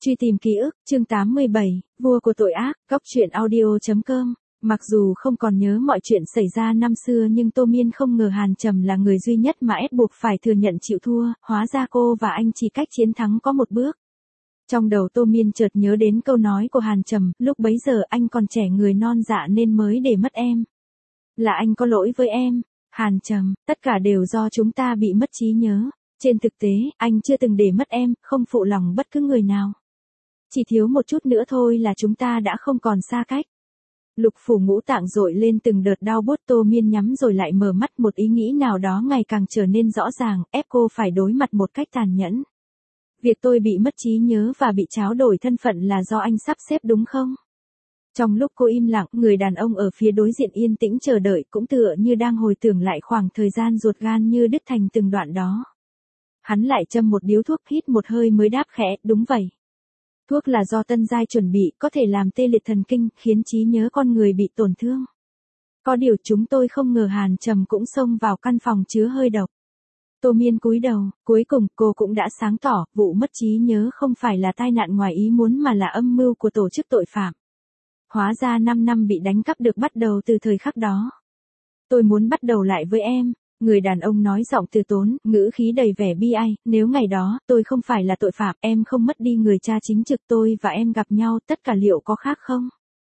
Truy tìm ký ức, chương 87, vua của tội ác, góc truyện audio.com. Mặc dù không còn nhớ mọi chuyện xảy ra năm xưa nhưng Tô Miên không ngờ Hàn Trầm là người duy nhất mà ép buộc phải thừa nhận chịu thua, hóa ra cô và anh chỉ cách chiến thắng có một bước. Trong đầu Tô Miên chợt nhớ đến câu nói của Hàn Trầm, lúc bấy giờ anh còn trẻ người non dạ nên mới để mất em. Là anh có lỗi với em, Hàn Trầm, tất cả đều do chúng ta bị mất trí nhớ. Trên thực tế, anh chưa từng để mất em, không phụ lòng bất cứ người nào. Chỉ thiếu một chút nữa thôi là chúng ta đã không còn xa cách. Lục phủ ngũ tạng dội lên từng đợt đau buốt. Tô Miên nhắm rồi lại mở mắt, một ý nghĩ nào đó ngày càng trở nên rõ ràng, ép cô phải đối mặt một cách tàn nhẫn. Việc tôi bị mất trí nhớ và bị tráo đổi thân phận là do anh sắp xếp đúng không? Trong lúc cô im lặng, người đàn ông ở phía đối diện yên tĩnh chờ đợi, cũng tựa như đang hồi tưởng lại khoảng thời gian ruột gan như đứt thành từng đoạn đó. Hắn lại châm một điếu thuốc, hít một hơi mới đáp khẽ, đúng vậy. Thuốc là do tân giai chuẩn bị, có thể làm tê liệt thần kinh, khiến trí nhớ con người bị tổn thương. Có điều chúng tôi không ngờ Hàn Trầm cũng xông vào căn phòng chứa hơi độc. Tô Miên cúi đầu, cuối cùng cô cũng đã sáng tỏ, vụ mất trí nhớ không phải là tai nạn ngoài ý muốn mà là âm mưu của tổ chức tội phạm. Hóa ra 5 năm bị đánh cắp được bắt đầu từ thời khắc đó. Tôi muốn bắt đầu lại với em. Người đàn ông nói giọng từ tốn, ngữ khí đầy vẻ bi ai, nếu ngày đó, tôi không phải là tội phạm, em không mất đi người cha chính trực, tôi và em gặp nhau, tất cả liệu có khác không?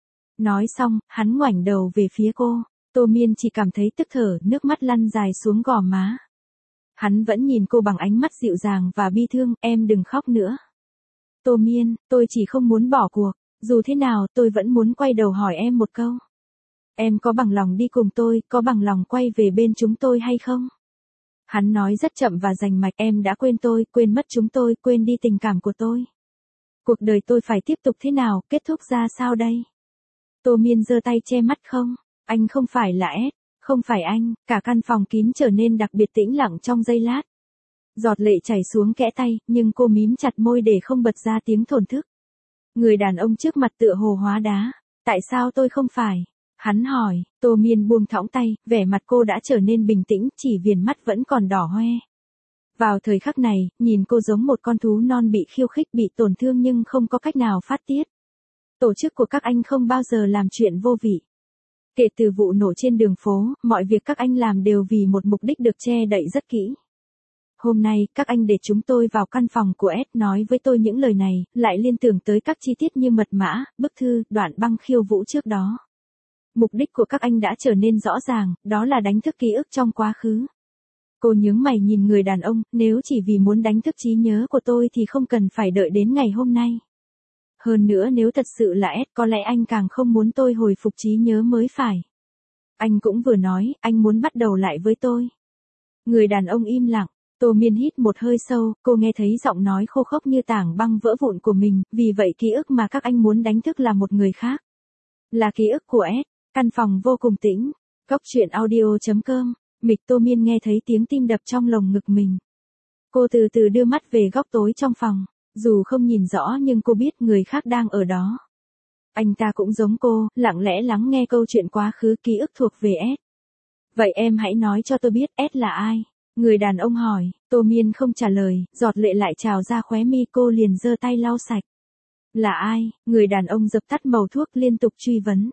Nói xong, hắn ngoảnh đầu về phía cô, Tô Miên chỉ cảm thấy tức thở, nước mắt lăn dài xuống gò má. Hắn vẫn nhìn cô bằng ánh mắt dịu dàng và bi thương, em đừng khóc nữa. Tô Miên, tôi chỉ không muốn bỏ cuộc, dù thế nào tôi vẫn muốn quay đầu hỏi em một câu. Em có bằng lòng đi cùng tôi, có bằng lòng quay về bên chúng tôi hay không? Hắn nói rất chậm và rành mạch, em đã quên tôi, quên mất chúng tôi, quên đi tình cảm của tôi. Cuộc đời tôi phải tiếp tục thế nào, kết thúc ra sao đây? Tô Miên giơ tay che mắt, không, anh không phải là Ed, không phải anh. Cả căn phòng kín trở nên đặc biệt tĩnh lặng trong giây lát. Giọt lệ chảy xuống kẽ tay, nhưng cô mím chặt môi để không bật ra tiếng thổn thức. Người đàn ông trước mặt tựa hồ hóa đá. Tại sao tôi không phải? Hắn hỏi. Tô Miên buông thõng tay, vẻ mặt cô đã trở nên bình tĩnh, chỉ viền mắt vẫn còn đỏ hoe. Vào thời khắc này, nhìn cô giống một con thú non bị khiêu khích, bị tổn thương nhưng không có cách nào phát tiết. Tổ chức của các anh không bao giờ làm chuyện vô vị. Kể từ vụ nổ trên đường phố, mọi việc các anh làm đều vì một mục đích được che đậy rất kỹ. Hôm nay, các anh để chúng tôi vào căn phòng của Ed, nói với tôi những lời này, lại liên tưởng tới các chi tiết như mật mã, bức thư, đoạn băng khiêu vũ trước đó. Mục đích của các anh đã trở nên rõ ràng, đó là đánh thức ký ức trong quá khứ. Cô nhướng mày nhìn người đàn ông, nếu chỉ vì muốn đánh thức trí nhớ của tôi thì không cần phải đợi đến ngày hôm nay. Hơn nữa nếu thật sự là Ed, có lẽ anh càng không muốn tôi hồi phục trí nhớ mới phải. Anh cũng vừa nói, anh muốn bắt đầu lại với tôi. Người đàn ông im lặng. Tô Miên hít một hơi sâu, cô nghe thấy giọng nói khô khốc như tảng băng vỡ vụn của mình, vì vậy ký ức mà các anh muốn đánh thức là một người khác. Là ký ức của Ed. Căn phòng vô cùng tĩnh. Góc truyện audio.com. Mịch. Tô Miên nghe thấy tiếng tim đập trong lồng ngực mình. Cô từ từ đưa mắt về góc tối trong phòng. Dù không nhìn rõ nhưng cô biết người khác đang ở đó. Anh ta cũng giống cô, lặng lẽ lắng nghe câu chuyện quá khứ, ký ức thuộc về Ed. Vậy em hãy nói cho tôi biết Ed là ai? Người đàn ông hỏi. Tô Miên không trả lời, giọt lệ lại trào ra khóe mi, cô liền giơ tay lau sạch. Là ai? Người đàn ông dập tắt mẩu thuốc, liên tục truy vấn.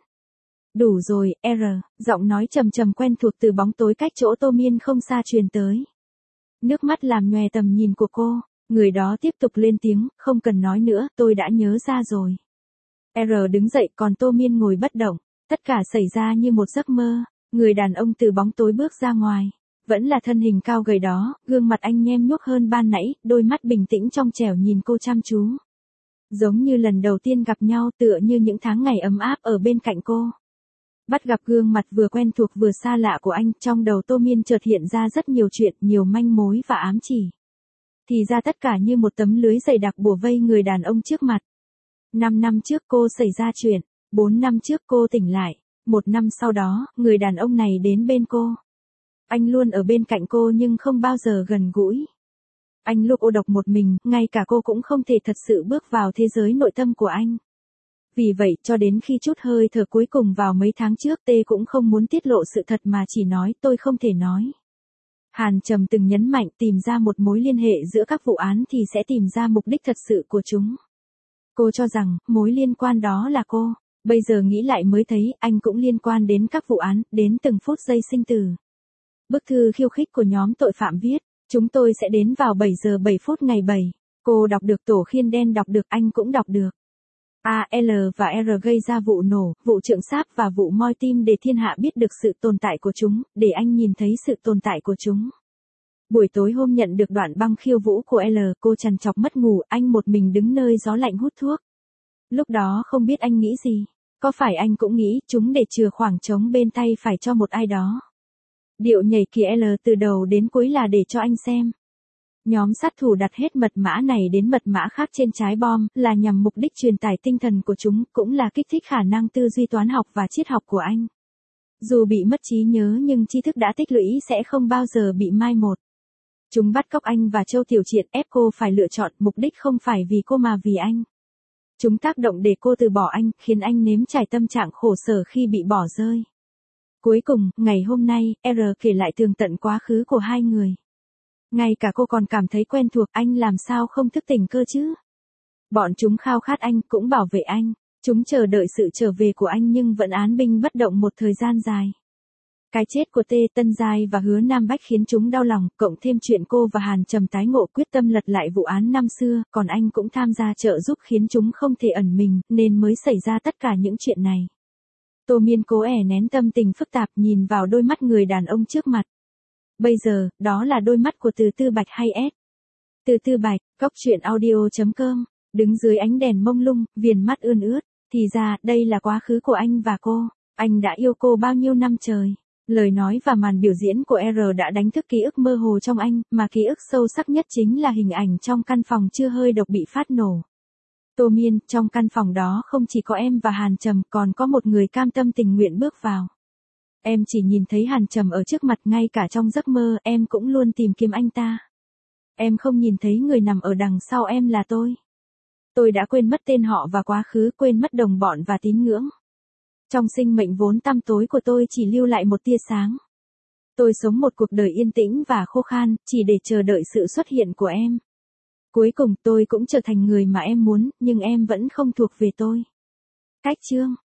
Đủ rồi, giọng nói trầm trầm quen thuộc từ bóng tối cách chỗ Tô Miên không xa truyền tới. Nước mắt làm nhòe tầm nhìn của cô, người đó tiếp tục lên tiếng, không cần nói nữa, tôi đã nhớ ra rồi. Đứng dậy, còn Tô Miên ngồi bất động, tất cả xảy ra như một giấc mơ. Người đàn ông từ bóng tối bước ra ngoài, vẫn là thân hình cao gầy đó, gương mặt anh nhem nhuốc hơn ban nãy, đôi mắt bình tĩnh trong trẻo nhìn cô chăm chú. Giống như lần đầu tiên gặp nhau, tựa như những tháng ngày ấm áp ở bên cạnh cô. Bắt gặp gương mặt vừa quen thuộc vừa xa lạ của anh, trong đầu Tô Miên chợt hiện ra rất nhiều chuyện, nhiều manh mối và ám chỉ. Thì ra tất cả như một tấm lưới dày đặc bủa vây người đàn ông trước mặt. 5 năm trước cô xảy ra chuyện, 4 năm trước cô tỉnh lại, 1 năm sau đó, người đàn ông này đến bên cô. Anh luôn ở bên cạnh cô nhưng không bao giờ gần gũi. Anh lúc cô độc một mình, ngay cả cô cũng không thể thật sự bước vào thế giới nội tâm của anh. Vì vậy, cho đến khi chút hơi thở cuối cùng vào mấy tháng trước, Tê cũng không muốn tiết lộ sự thật mà chỉ nói, tôi không thể nói. Hàn Trầm từng nhấn mạnh, tìm ra một mối liên hệ giữa các vụ án thì sẽ tìm ra mục đích thật sự của chúng. Cô cho rằng, mối liên quan đó là cô. Bây giờ nghĩ lại mới thấy, anh cũng liên quan đến các vụ án, đến từng phút giây sinh tử. Bức thư khiêu khích của nhóm tội phạm viết, chúng tôi sẽ đến vào 7 giờ 7 phút ngày 7. Cô đọc được, Tổ Khiên Đen đọc được, anh cũng đọc được. A, L và R gây ra vụ nổ, vụ trượng sáp và vụ moi tim để thiên hạ biết được sự tồn tại của chúng, để anh nhìn thấy sự tồn tại của chúng. Buổi tối hôm nhận được đoạn băng khiêu vũ của L, cô trằn trọc mất ngủ, anh một mình đứng nơi gió lạnh hút thuốc. Lúc đó không biết anh nghĩ gì. Có phải anh cũng nghĩ chúng để chừa khoảng trống bên tay phải cho một ai đó. Điệu nhảy kia L từ đầu đến cuối là để cho anh xem. Nhóm sát thủ đặt hết mật mã này đến mật mã khác trên trái bom, là nhằm mục đích truyền tải tinh thần của chúng, cũng là kích thích khả năng tư duy toán học và triết học của anh. Dù bị mất trí nhớ nhưng tri thức đã tích lũy sẽ không bao giờ bị mai một. Chúng bắt cóc anh và Châu Tiểu Triệt, ép cô phải lựa chọn, mục đích không phải vì cô mà vì anh. Chúng tác động để cô từ bỏ anh, khiến anh nếm trải tâm trạng khổ sở khi bị bỏ rơi. Cuối cùng, ngày hôm nay, R kể lại tường tận quá khứ của hai người. Ngay cả cô còn cảm thấy quen thuộc, anh làm sao không thức tỉnh cơ chứ? Bọn chúng khao khát anh, cũng bảo vệ anh. Chúng chờ đợi sự trở về của anh nhưng vẫn án binh bất động một thời gian dài. Cái chết của T. Tân Giai và Hứa Nam Bách khiến chúng đau lòng, cộng thêm chuyện cô và Hàn Trầm tái ngộ quyết tâm lật lại vụ án năm xưa, còn anh cũng tham gia trợ giúp khiến chúng không thể ẩn mình, nên mới xảy ra tất cả những chuyện này. Tô Miên cố nén tâm tình phức tạp nhìn vào đôi mắt người đàn ông trước mặt. Bây giờ, đó là đôi mắt của Từ Tư Bạch hay S. Từ Tư Bạch, góc truyện audio.com, đứng dưới ánh đèn mông lung, viền mắt ươn ướt, thì ra, đây là quá khứ của anh và cô. Anh đã yêu cô bao nhiêu năm trời. Lời nói và màn biểu diễn của R đã đánh thức ký ức mơ hồ trong anh, mà ký ức sâu sắc nhất chính là hình ảnh trong căn phòng chưa hơi độc bị phát nổ. Tô Miên, trong căn phòng đó không chỉ có em và Hàn Trầm, còn có một người cam tâm tình nguyện bước vào. Em chỉ nhìn thấy Hàn Trầm ở trước mặt, ngay cả trong giấc mơ, em cũng luôn tìm kiếm anh ta. Em không nhìn thấy người nằm ở đằng sau em là tôi. Tôi đã quên mất tên họ và quá khứ, quên mất đồng bọn và tín ngưỡng. Trong sinh mệnh vốn tăm tối của tôi chỉ lưu lại một tia sáng. Tôi sống một cuộc đời yên tĩnh và khô khan, chỉ để chờ đợi sự xuất hiện của em. Cuối cùng tôi cũng trở thành người mà em muốn, nhưng em vẫn không thuộc về tôi. Cách chương